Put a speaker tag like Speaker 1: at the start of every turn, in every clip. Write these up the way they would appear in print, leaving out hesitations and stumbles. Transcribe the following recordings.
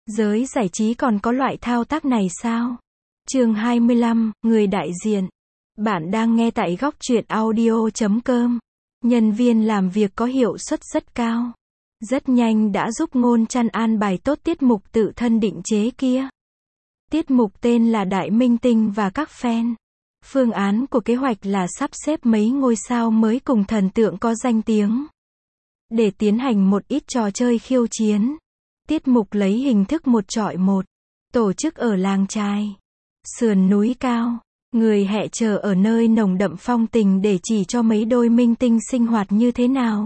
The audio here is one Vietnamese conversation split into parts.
Speaker 1: Giới giải trí còn có loại thao tác này sao? Chương 25, người đại diện. Bạn đang nghe tại góc truyện audio.com. Nhân viên làm việc có hiệu suất rất cao. Rất nhanh đã giúp Ngôn Trăn an bài tốt tiết mục tự thân định chế kia. Tiết mục tên là Đại Minh Tinh và các fan. Phương án của kế hoạch là sắp xếp mấy ngôi sao mới cùng thần tượng có danh tiếng để tiến hành một ít trò chơi khiêu chiến. Tiết mục lấy hình thức một chọi một, tổ chức ở làng chài, sườn núi cao. Người hẹ chờ ở nơi nồng đậm phong tình để chỉ cho mấy đôi minh tinh sinh hoạt như thế nào.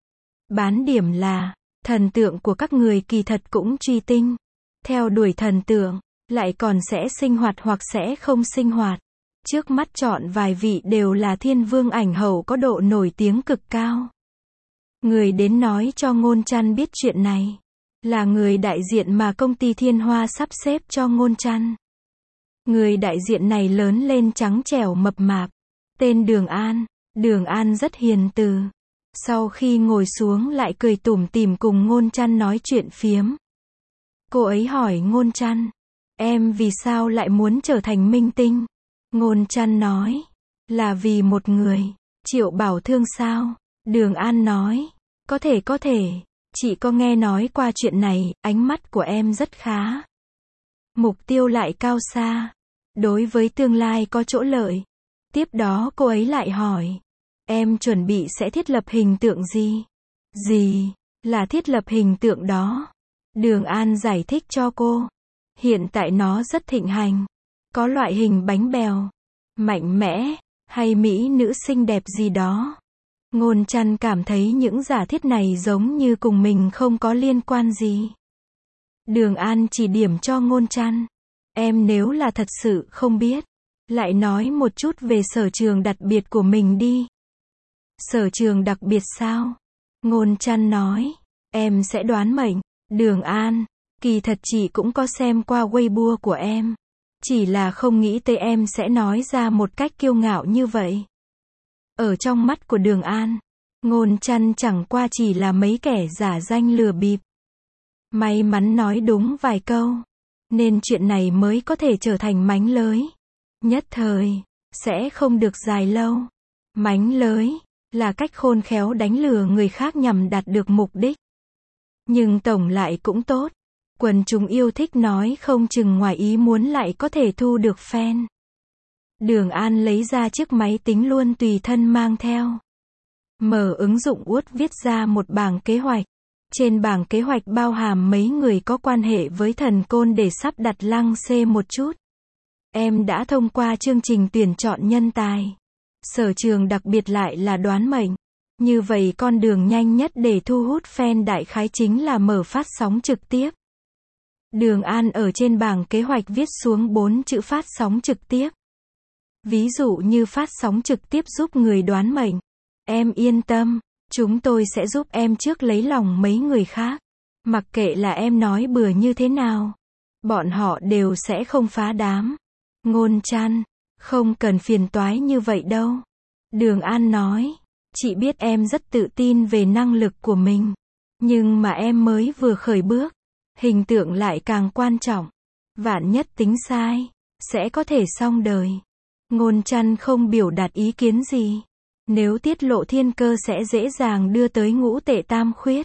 Speaker 1: Bán điểm là, thần tượng của các người kỳ thật cũng truy tinh. Theo đuổi thần tượng, lại còn sẽ sinh hoạt hoặc sẽ không sinh hoạt. Trước mắt chọn vài vị đều là thiên vương ảnh hậu có độ nổi tiếng cực cao. Người đến nói cho Ngôn Trăn biết chuyện này là người đại diện mà công ty Thiên Hoa sắp xếp cho Ngôn Trăn. Người đại diện này lớn lên trắng trẻo mập mạp, tên Đường An. Đường An rất hiền từ. Sau khi ngồi xuống lại cười tủm tỉm cùng Ngôn Trăn nói chuyện phiếm. Cô ấy hỏi Ngôn Trăn, em vì sao lại muốn trở thành minh tinh? Ngôn Trăn nói, là vì một người, Triệu Bảo Thương sao? Đường An nói, có thể, chị có nghe nói qua chuyện này, ánh mắt của em rất khá. Mục tiêu lại cao xa, đối với tương lai có chỗ lợi. Tiếp đó cô ấy lại hỏi, em chuẩn bị sẽ thiết lập hình tượng gì? Gì là thiết lập hình tượng đó? Đường An giải thích cho cô. Hiện tại nó rất thịnh hành. Có loại hình bánh bèo, mạnh mẽ, hay mỹ nữ xinh đẹp gì đó. Ngôn Trăn cảm thấy những giả thiết này giống như cùng mình không có liên quan gì. Đường An chỉ điểm cho Ngôn Trăn. Em nếu là thật sự không biết, lại nói một chút về sở trường đặc biệt của mình đi. Sở trường đặc biệt sao? Ngôn Trăn nói, em sẽ đoán mệnh. Đường An, kỳ thật chị cũng có xem qua Weibo của em. Chỉ là không nghĩ tới em sẽ nói ra một cách kiêu ngạo như vậy. Ở trong mắt của Đường An, Ngôn Trăn chẳng qua chỉ là mấy kẻ giả danh lừa bịp. May mắn nói đúng vài câu, nên chuyện này mới có thể trở thành mánh lới. Nhất thời, sẽ không được dài lâu. Mánh lới là cách khôn khéo đánh lừa người khác nhằm đạt được mục đích. Nhưng tổng lại cũng tốt. Quần chúng yêu thích nói không chừng ngoài ý muốn lại có thể thu được fan. Đường An lấy ra chiếc máy tính luôn tùy thân mang theo. Mở ứng dụng Word viết ra một bảng kế hoạch. Trên bảng kế hoạch bao hàm mấy người có quan hệ với thần côn để sắp đặt lăng xê một chút. Em đã thông qua chương trình tuyển chọn nhân tài. Sở trường đặc biệt lại là đoán mệnh. Như vậy con đường nhanh nhất để thu hút fan đại khái chính là mở phát sóng trực tiếp. Đường An ở trên bảng kế hoạch viết xuống 4 chữ phát sóng trực tiếp. Ví dụ như phát sóng trực tiếp giúp người đoán mệnh. Em yên tâm, chúng tôi sẽ giúp em trước lấy lòng mấy người khác. Mặc kệ là em nói bừa như thế nào, bọn họ đều sẽ không phá đám. Ngôn Trăn, không cần phiền toái như vậy đâu. Đường An nói, chị biết em rất tự tin về năng lực của mình. Nhưng mà em mới vừa khởi bước. Hình tượng lại càng quan trọng. Vạn nhất tính sai, sẽ có thể xong đời. Ngôn Trăn không biểu đạt ý kiến gì. Nếu tiết lộ thiên cơ sẽ dễ dàng đưa tới ngũ tệ tam khuyết.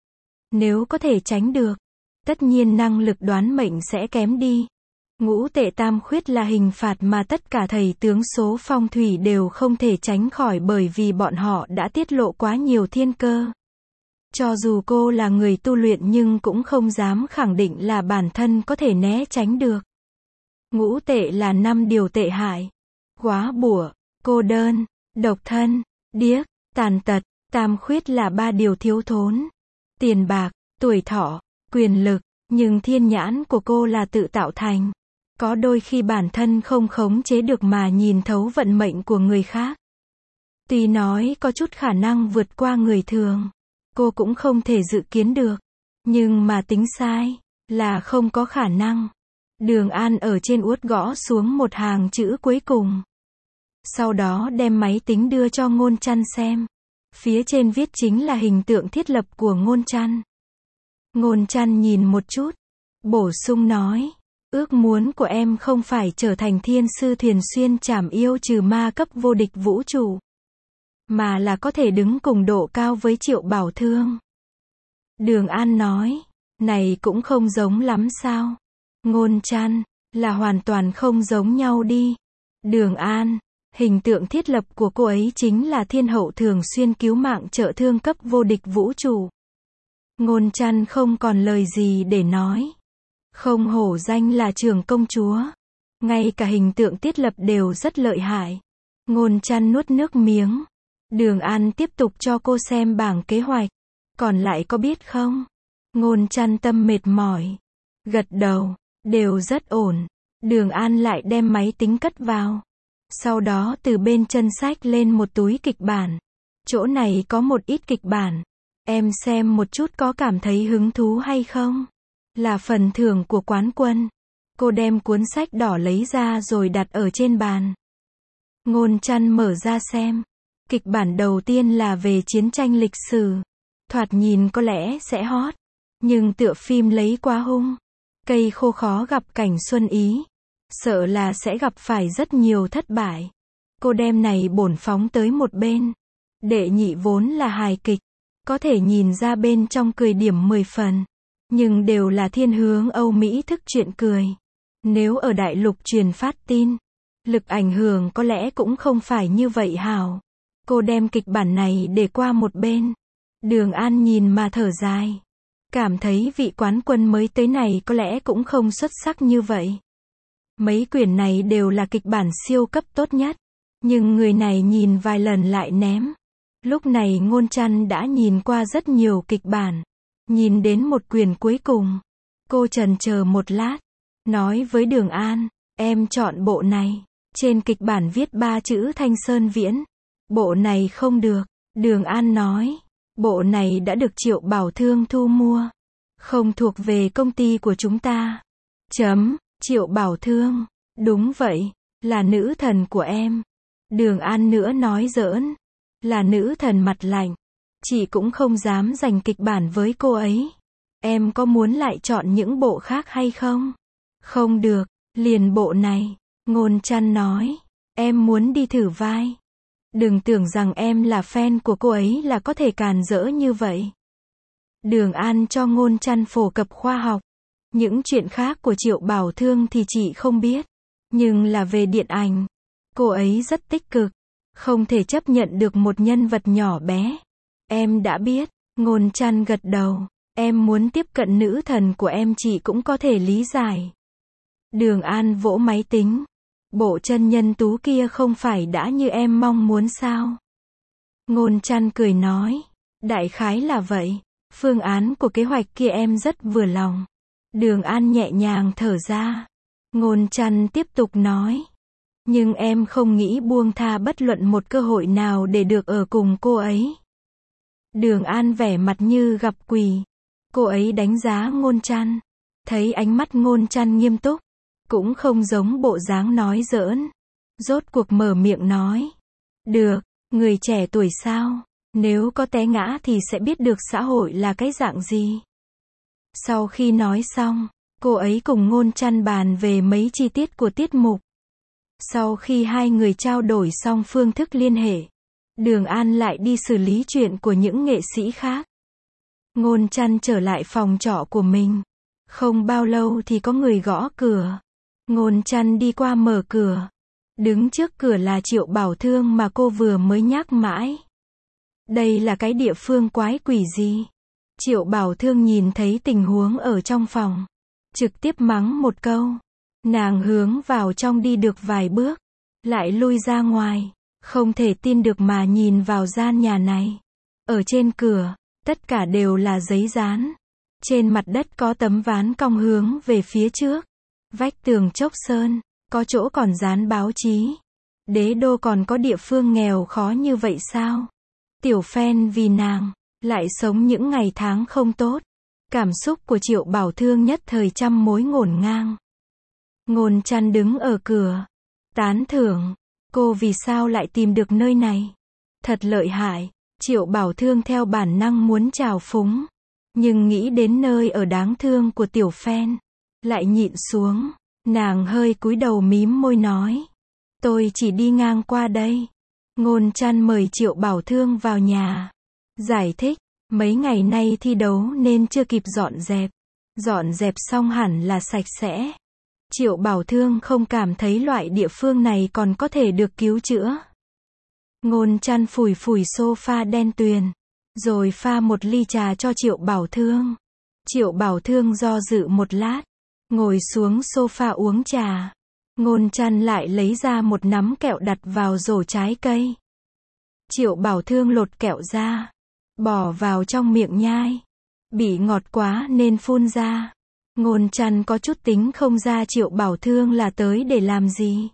Speaker 1: Nếu có thể tránh được, tất nhiên năng lực đoán mệnh sẽ kém đi. Ngũ tệ tam khuyết là hình phạt mà tất cả thầy tướng số phong thủy đều không thể tránh khỏi bởi vì bọn họ đã tiết lộ quá nhiều thiên cơ. Cho dù cô là người tu luyện nhưng cũng không dám khẳng định là bản thân có thể né tránh được. Ngũ tệ là 5 điều tệ hại. Quá bủa, cô đơn, độc thân, điếc, tàn tật. Tam khuyết là 3 điều thiếu thốn. Tiền bạc, tuổi thọ, quyền lực. Nhưng thiên nhãn của cô là tự tạo thành. Có đôi khi bản thân không khống chế được mà nhìn thấu vận mệnh của người khác. Tuy nói có chút khả năng vượt qua người thường, cô cũng không thể dự kiến được. Nhưng mà tính sai là không có khả năng. Đường An ở trên Word gõ xuống một hàng chữ cuối cùng. Sau đó đem máy tính đưa cho Ngôn Trăn xem. Phía trên viết chính là hình tượng thiết lập của Ngôn Trăn. Ngôn Trăn nhìn một chút, bổ sung nói, ước muốn của em không phải trở thành thiên sư thuyền xuyên trảm yêu trừ ma cấp vô địch vũ trụ, mà là có thể đứng cùng độ cao với Triệu Bảo Thương. Đường An nói, này cũng không giống lắm sao? Ngôn Trăn, là hoàn toàn không giống nhau đi. Đường An, hình tượng thiết lập của cô ấy chính là thiên hậu thường xuyên cứu mạng trợ thương cấp vô địch vũ trụ. Ngôn Trăn không còn lời gì để nói. Không hổ danh là trưởng công chúa. Ngay cả hình tượng thiết lập đều rất lợi hại. Ngôn Trăn nuốt nước miếng. Đường An tiếp tục cho cô xem bảng kế hoạch. Còn lại có biết không? Ngôn Trăn tâm mệt mỏi. Gật đầu, đều rất ổn. Đường An lại đem máy tính cất vào. Sau đó từ bên chân sách lên một túi kịch bản. Chỗ này có một ít kịch bản. Em xem một chút có cảm thấy hứng thú hay không? Là phần thưởng của quán quân. Cô đem cuốn sách đỏ lấy ra rồi đặt ở trên bàn. Ngôn Trăn mở ra xem. Kịch bản đầu tiên là về chiến tranh lịch sử. Thoạt nhìn có lẽ sẽ hot. Nhưng tựa phim lấy quá hung. Cây khô khó gặp cảnh xuân ý. Sợ là sẽ gặp phải rất nhiều thất bại. Cô đem này bổn phóng tới một bên. Đệ nhị vốn là hài kịch. Có thể nhìn ra bên trong cười điểm 10 phần. Nhưng đều là thiên hướng Âu Mỹ thức chuyện cười. Nếu ở đại lục truyền phát tin, lực ảnh hưởng có lẽ cũng không phải như vậy hào. Cô đem kịch bản này để qua một bên. Đường An nhìn mà thở dài. Cảm thấy vị quán quân mới tới này có lẽ cũng không xuất sắc như vậy. Mấy quyển này đều là kịch bản siêu cấp tốt nhất. Nhưng người này nhìn vài lần lại ném. Lúc này Ngôn Trăn đã nhìn qua rất nhiều kịch bản. Nhìn đến một quyển cuối cùng. Cô chần chờ một lát. Nói với Đường An, em chọn bộ này. Trên kịch bản viết 3 chữ Thanh Sơn Viễn. Bộ này không được. Đường An nói, bộ này đã được Triệu Bảo Thương thu mua. Không thuộc về công ty của chúng ta. Triệu Bảo Thương. Đúng vậy, là nữ thần của em. Đường An nữa nói giỡn. Là nữ thần mặt lạnh. Chị cũng không dám giành kịch bản với cô ấy. Em có muốn lại chọn những bộ khác hay không? Không được, liền bộ này. Ngôn Trăn nói, em muốn đi thử vai. Đừng tưởng rằng em là fan của cô ấy là có thể càn rỡ như vậy. Đường An cho Ngôn Trăn phổ cập khoa học. Những chuyện khác của Triệu Bảo Thương thì chị không biết. Nhưng là về điện ảnh, cô ấy rất tích cực. Không thể chấp nhận được một nhân vật nhỏ bé. Em đã biết. Ngôn Trăn gật đầu. Em muốn tiếp cận nữ thần của em chị cũng có thể lý giải. Đường An vỗ máy tính. Bộ chân nhân tú kia không phải đã như em mong muốn sao? Ngôn Trăn cười nói. Đại khái là vậy. Phương án của kế hoạch kia em rất vừa lòng. Đường An nhẹ nhàng thở ra. Ngôn Trăn tiếp tục nói. Nhưng em không nghĩ buông tha bất luận một cơ hội nào để được ở cùng cô ấy. Đường An vẻ mặt như gặp quỷ. Cô ấy đánh giá Ngôn Trăn. Thấy ánh mắt Ngôn Trăn nghiêm túc. Cũng không giống bộ dáng nói giỡn. Rốt cuộc mở miệng nói. Được, người trẻ tuổi sao? Nếu có té ngã thì sẽ biết được xã hội là cái dạng gì. Sau khi nói xong, cô ấy cùng Ngôn Trăn bàn về mấy chi tiết của tiết mục. Sau khi hai người trao đổi xong phương thức liên hệ, Đường An lại đi xử lý chuyện của những nghệ sĩ khác. Ngôn Trăn trở lại phòng trọ của mình. Không bao lâu thì có người gõ cửa. Ngôn Trăn đi qua mở cửa. Đứng trước cửa là Triệu Bảo Thương mà cô vừa mới nhắc mãi. Đây là cái địa phương quái quỷ gì? Triệu Bảo Thương nhìn thấy tình huống ở trong phòng. Trực tiếp mắng một câu. Nàng hướng vào trong đi được vài bước. Lại lui ra ngoài. Không thể tin được mà nhìn vào gian nhà này. Ở trên cửa, tất cả đều là giấy dán. Trên mặt đất có tấm ván cong hướng về phía trước. Vách tường chốc sơn, có chỗ còn dán báo chí. Đế đô còn có địa phương nghèo khó như vậy sao? Tiểu Phen vì nàng, lại sống những ngày tháng không tốt. Cảm xúc của Triệu Bảo Thương nhất thời trăm mối ngổn ngang. Ngôn Trăn đứng ở cửa. Tán thưởng. Cô vì sao lại tìm được nơi này? Thật lợi hại. Triệu Bảo Thương theo bản năng muốn trào phúng. Nhưng nghĩ đến nơi ở đáng thương của Tiểu Phen. lại nhịn xuống, nàng hơi cúi đầu mím môi nói. Tôi chỉ đi ngang qua đây. Ngôn Trăn mời Triệu Bảo Thương vào nhà. Giải thích, mấy ngày nay thi đấu nên chưa kịp dọn dẹp. Dọn dẹp xong hẳn là sạch sẽ. Triệu Bảo Thương không cảm thấy loại địa phương này còn có thể được cứu chữa. Ngôn Trăn phủi phủi sofa đen tuyền, rồi pha một ly trà cho Triệu Bảo Thương. Triệu Bảo Thương do dự một lát, ngồi xuống sofa uống trà. Ngôn Trăn lại lấy ra một nắm kẹo đặt vào rổ trái cây. Triệu Bảo Thương lột kẹo ra, bỏ vào trong miệng nhai. Bị ngọt quá nên phun ra. Ngôn Trăn có chút tính không ra Triệu Bảo Thương là tới để làm gì.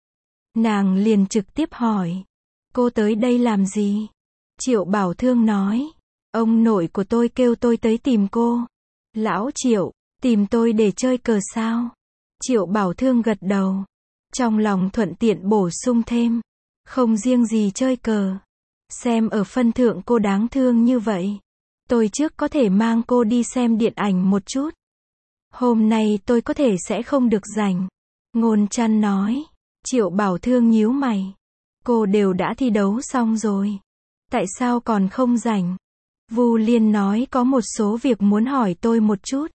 Speaker 1: Nàng liền trực tiếp hỏi. Cô tới đây làm gì? Triệu Bảo Thương nói. Ông nội của tôi kêu tôi tới tìm cô. Lão Triệu, tìm tôi để chơi cờ sao? Triệu Bảo Thương gật đầu. Trong lòng thuận tiện bổ sung thêm. Không riêng gì chơi cờ. Xem ở phân thượng cô đáng thương như vậy. Tôi trước có thể mang cô đi xem điện ảnh một chút. Hôm nay tôi có thể sẽ không được rảnh. Ngôn Trăn nói. Triệu Bảo Thương nhíu mày. Cô đều đã thi đấu xong rồi. Tại sao còn không rảnh? Vu Liên nói có một số việc muốn hỏi tôi một chút.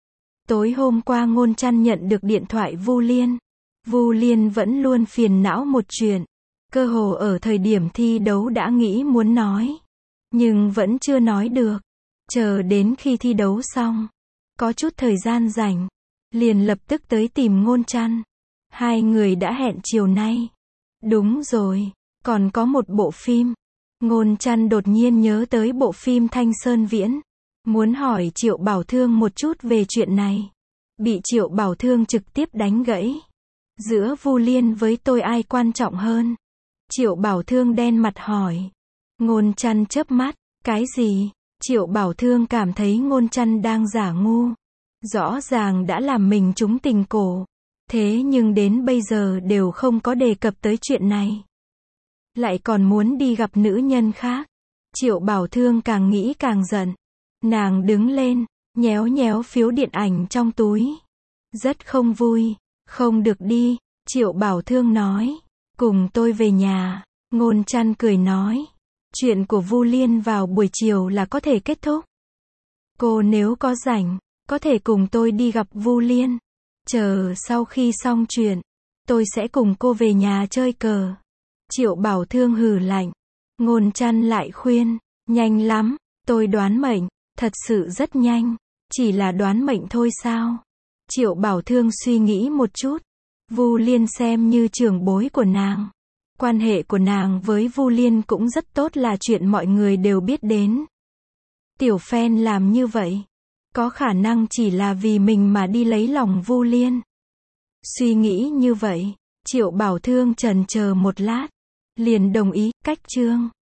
Speaker 1: Tối hôm qua Ngôn Trăn nhận được điện thoại Vu Liên. Vu Liên vẫn luôn phiền não một chuyện. Cơ hồ ở thời điểm thi đấu đã nghĩ muốn nói. Nhưng vẫn chưa nói được. Chờ đến khi thi đấu xong. Có chút thời gian rảnh. Liền lập tức tới tìm Ngôn Trăn. Hai người đã hẹn chiều nay. Đúng rồi. Còn có một bộ phim. Ngôn Trăn đột nhiên nhớ tới bộ phim Thanh Sơn Viễn. Muốn hỏi Triệu Bảo Thương một chút về chuyện này. Bị Triệu Bảo Thương trực tiếp đánh gãy. Giữa Vu Liên với tôi ai quan trọng hơn? Triệu Bảo Thương đen mặt hỏi. Ngôn Trăn chớp mắt. Cái gì? Triệu Bảo Thương cảm thấy Ngôn Trăn đang giả ngu. Rõ ràng đã làm mình trúng tình cổ. Thế nhưng đến bây giờ đều không có đề cập tới chuyện này. Lại còn muốn đi gặp nữ nhân khác. Triệu Bảo Thương càng nghĩ càng giận. Nàng đứng lên, nhéo nhéo phiếu điện ảnh trong túi. Rất không vui. Không được đi. Triệu Bảo Thương nói. Cùng tôi về nhà. Ngôn Trăn cười nói. Chuyện của Vu Liên vào buổi chiều là có thể kết thúc. Cô nếu có rảnh, có thể cùng tôi đi gặp Vu Liên. Chờ sau khi xong chuyện, tôi sẽ cùng cô về nhà chơi cờ. Triệu Bảo Thương hừ lạnh. Ngôn Trăn lại khuyên. Nhanh lắm, tôi đoán mệnh. Thật sự rất nhanh. Chỉ là đoán mệnh thôi sao? Triệu Bảo Thương suy nghĩ một chút. Vu Liên xem như trưởng bối của nàng. Quan hệ của nàng với Vu Liên cũng rất tốt là chuyện mọi người đều biết đến. Tiểu Phen làm như vậy. Có khả năng chỉ là vì mình mà đi lấy lòng Vu Liên. Suy nghĩ như vậy, Triệu Bảo Thương chần chờ một lát. Liền đồng ý, cách chương.